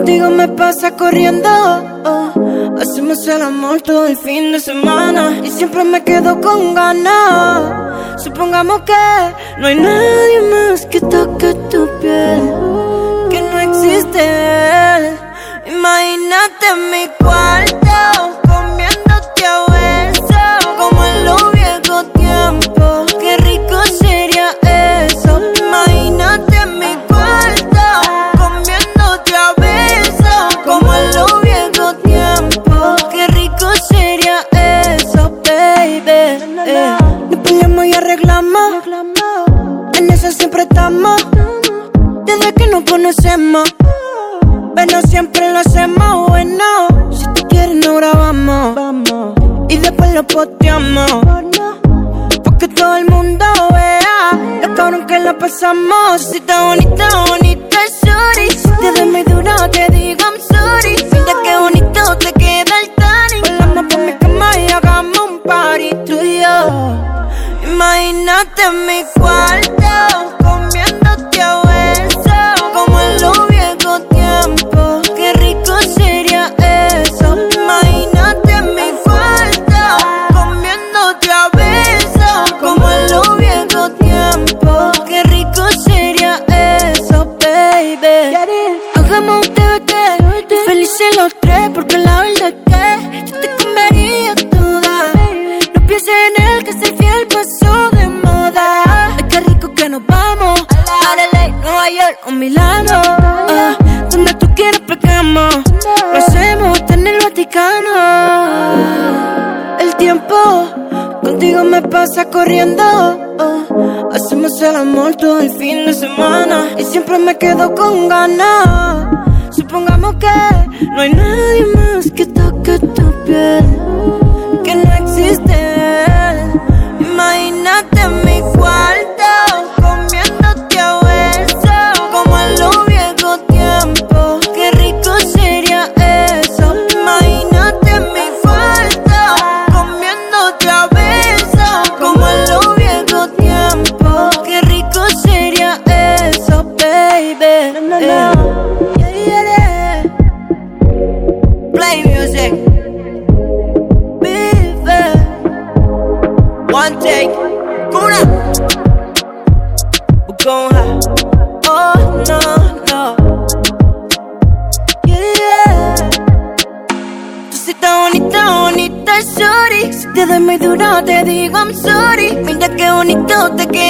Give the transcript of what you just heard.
Contigo me pasa corriendo, hacemos el amor todo el fin de semana y siempre me quedo con ganas. Supongamos que no hay nadie más que toque tu piel, que no existe él. Imagínate en mi cuarto, comiéndote a besos, como en los viejos tiempos. Qué rico sería eso. Imagínate en mi cuarto, comiéndote a besos, como en los viejos tiempos. Qué rico sería eso, baby. Nos peleamos y arreglamos, en eso siempre estamos, desde que nos conocemos. Pero siempre lo hacemos bueno. Si tú quieres nos grabamos, vamos, y después lo posteamos, porque todo el mundo vea lo cabrón que la pasamos. Si está bonita, bonita, sorry. Si te doy muy duro te digo I'm sorry. Mira qué bonito te queda el tanning. Volamos por mi cama y hagamos un party tú y yo. Imagínate en mi cuarto, comiéndote a besos, como en los viejos tiempos. Qué rico sería eso. Imagínate en mi cuarto, comiéndote a besos, como en los viejos tiempos. Qué rico sería eso, baby. Hagamos un TBT, felices los tres, porque la verdad es que yo te comería toda. No pienses en él, que es el fiel paso de moda. Ay, qué rico que nos vamos a LA, Nueva York o Milano, donde tú quieras pegamos. Lo hacemos hasta en el Vaticano. El tiempo contigo me pasa corriendo, hacemos el amor todo el fin de semana y siempre me quedo con ganas. Supongamos que no hay nadie más que toque tu piel, que no existe él. Imagínate en mi cuarto, comiéndote a besos, como en los viejos tiempos. Qué rico sería eso. Imagínate en mi cuarto, comiéndote a besos, como en los viejos tiempos. Qué rico sería eso, baby. Play music, baby. One take, Kuna. We're going high. Oh no, no. Yeah. Tú sí estás bonita, bonita, sorry. Si te doy muy duro te digo I'm sorry. Mira qué bonito te queda